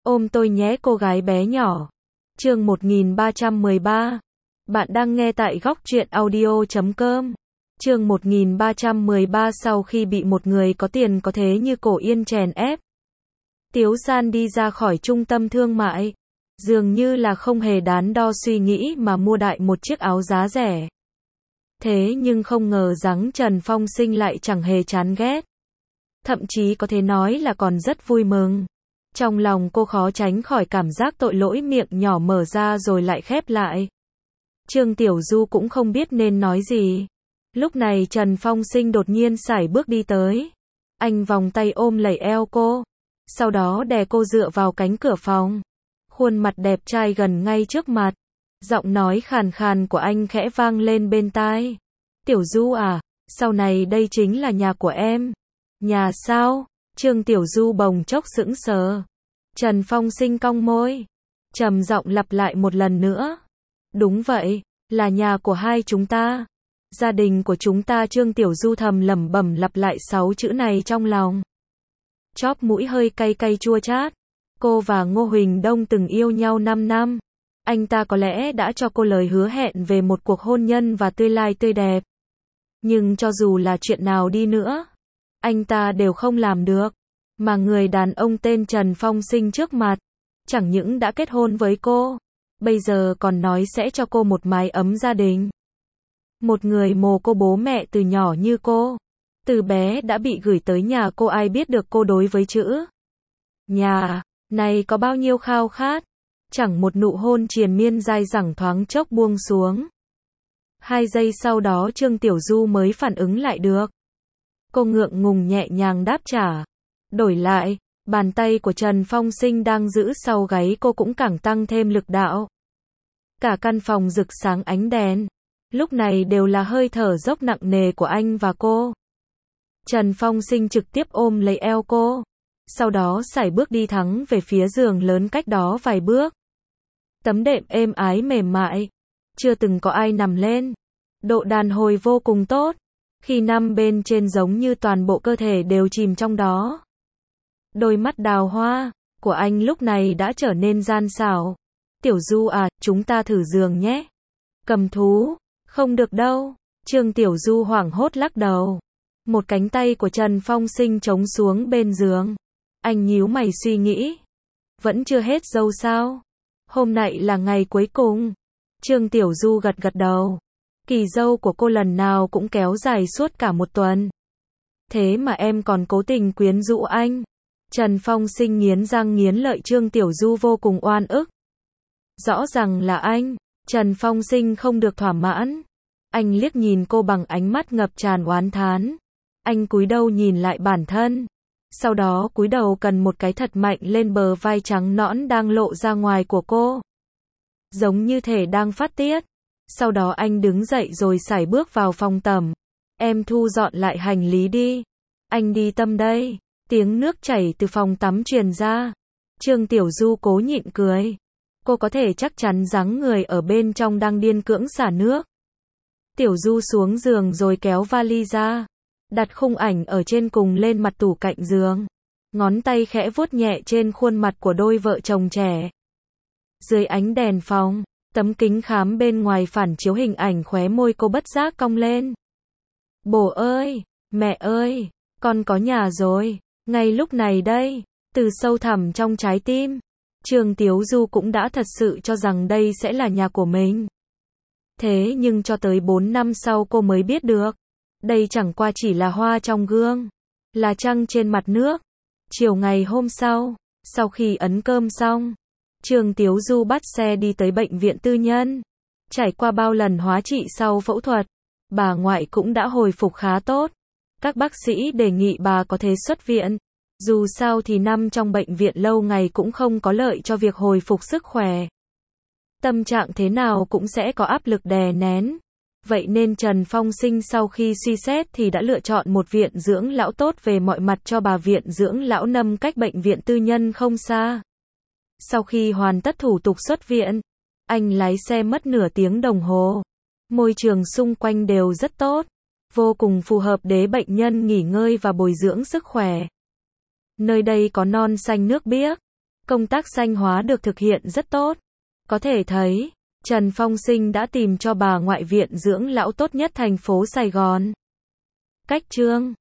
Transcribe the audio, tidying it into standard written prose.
Ôm tôi nhé cô gái bé nhỏ. Chương 1313. Bạn đang nghe tại góc truyện audio.com. Chương 1313. Sau khi bị một người có tiền có thế như Cổ Yên chèn ép, Tiếu San đi ra khỏi trung tâm thương mại, dường như là không hề đắn đo suy nghĩ mà mua đại một chiếc áo giá rẻ. Thế nhưng không ngờ rằng Trần Phong Sinh lại chẳng hề chán ghét, thậm chí có thể nói là còn rất vui mừng. Trong lòng cô khó tránh khỏi cảm giác tội lỗi, miệng nhỏ mở ra rồi lại khép lại. Trương Tiểu Du cũng không biết nên nói gì. Lúc này Trần Phong Sinh đột nhiên sải bước đi tới. Anh vòng tay ôm lấy eo cô, sau đó đè cô dựa vào cánh cửa phòng. Khuôn mặt đẹp trai gần ngay trước mặt. Giọng nói khàn khàn của anh khẽ vang lên bên tai. Tiểu Du à, sau này đây chính là nhà của em. Nhà sao? Trương Tiểu Du bồng chốc sững sờ. Trần Phong Sinh cong môi, trầm giọng lặp lại một lần nữa. Đúng vậy, là nhà của hai chúng ta. Gia đình của chúng ta. Trương Tiểu Du thầm lẩm bẩm lặp lại 6 chữ này trong lòng. Chóp mũi hơi cay cay chua chát. Cô và Ngô Huỳnh Đông từng yêu nhau 5 năm. Anh ta có lẽ đã cho cô lời hứa hẹn về một cuộc hôn nhân và tương lai tươi đẹp. Nhưng cho dù là chuyện nào đi nữa, anh ta đều không làm được. Mà người đàn ông tên Trần Phong Sinh trước mặt, chẳng những đã kết hôn với cô, bây giờ còn nói sẽ cho cô một mái ấm gia đình. Một người mồ côi bố mẹ từ nhỏ như cô, từ bé đã bị gửi tới nhà cô, ai biết được cô đối với chữ nhà này có bao nhiêu khao khát. Chẳng một nụ hôn triền miên dai dẳng thoáng chốc buông xuống. 2 giây sau đó Trương Tiểu Du mới phản ứng lại được. Cô ngượng ngùng nhẹ nhàng đáp trả. Đổi lại, bàn tay của Trần Phong Sinh đang giữ sau gáy cô cũng càng tăng thêm lực đạo. Cả căn phòng rực sáng ánh đèn, lúc này đều là hơi thở dốc nặng nề của anh và cô. Trần Phong Sinh trực tiếp ôm lấy eo cô, sau đó sải bước đi thẳng về phía giường lớn cách đó vài bước. Tấm đệm êm ái mềm mại, chưa từng có ai nằm lên. Độ đàn hồi vô cùng tốt, khi nằm bên trên giống như toàn bộ cơ thể đều chìm trong đó. Đôi mắt đào hoa của anh lúc này đã trở nên gian xảo. Tiểu Du à, chúng ta thử giường nhé. Cầm thú, không được đâu. Trương Tiểu Du hoảng hốt lắc đầu. Một cánh tay của Trần Phong Sinh chống xuống bên giường. Anh nhíu mày suy nghĩ. Vẫn chưa hết dâu sao? Hôm nay là ngày cuối cùng. Trương Tiểu Du gật gật đầu. Kỳ dâu của cô lần nào cũng kéo dài suốt cả một tuần. Thế mà em còn cố tình quyến rũ anh. Trần Phong Sinh nghiến răng nghiến lợi. Trương Tiểu Du vô cùng oan ức. Rõ ràng là anh. Trần Phong Sinh không được thỏa mãn. Anh liếc nhìn cô bằng ánh mắt ngập tràn oán thán. Anh cúi đầu nhìn lại bản thân. Sau đó cúi đầu cần một cái thật mạnh lên bờ vai trắng nõn đang lộ ra ngoài của cô. Giống như thể đang phát tiết. Sau đó anh đứng dậy rồi sải bước vào phòng tắm. Em thu dọn lại hành lý đi. Anh đi tâm đây. Tiếng nước chảy từ phòng tắm truyền ra. Trương Tiểu Du cố nhịn cười. Cô có thể chắc chắn rằng người ở bên trong đang điên cưỡng xả nước. Tiểu Du xuống giường rồi kéo vali ra. Đặt khung ảnh ở trên cùng lên mặt tủ cạnh giường. Ngón tay khẽ vuốt nhẹ trên khuôn mặt của đôi vợ chồng trẻ. Dưới ánh đèn phòng, tấm kính khám bên ngoài phản chiếu hình ảnh, khóe môi cô bất giác cong lên. Bố ơi, mẹ ơi, con có nhà rồi. Ngay lúc này đây, từ sâu thẳm trong trái tim, Trương Tiểu Du cũng đã thật sự cho rằng đây sẽ là nhà của mình. Thế nhưng cho tới 4 năm sau cô mới biết được, đây chẳng qua chỉ là hoa trong gương, là trăng trên mặt nước. Chiều ngày hôm sau, sau khi ấn cơm xong, Trương Tiểu Du bắt xe đi tới bệnh viện tư nhân. Trải qua bao lần hóa trị sau phẫu thuật, bà ngoại cũng đã hồi phục khá tốt. Các bác sĩ đề nghị bà có thể xuất viện. Dù sao thì nằm trong bệnh viện lâu ngày cũng không có lợi cho việc hồi phục sức khỏe. Tâm trạng thế nào cũng sẽ có áp lực đè nén. Vậy nên Trần Phong Sinh sau khi suy xét thì đã lựa chọn một viện dưỡng lão tốt về mọi mặt cho bà. Viện dưỡng lão nằm cách bệnh viện tư nhân không xa. Sau khi hoàn tất thủ tục xuất viện, anh lái xe mất nửa tiếng đồng hồ. Môi trường xung quanh đều rất tốt, vô cùng phù hợp để bệnh nhân nghỉ ngơi và bồi dưỡng sức khỏe. Nơi đây có non xanh nước biếc, Công tác xanh hóa được thực hiện rất tốt. Có thể thấy, Trần Phong Sinh đã tìm cho bà ngoại viện dưỡng lão tốt nhất thành phố Sài Gòn. Cách chương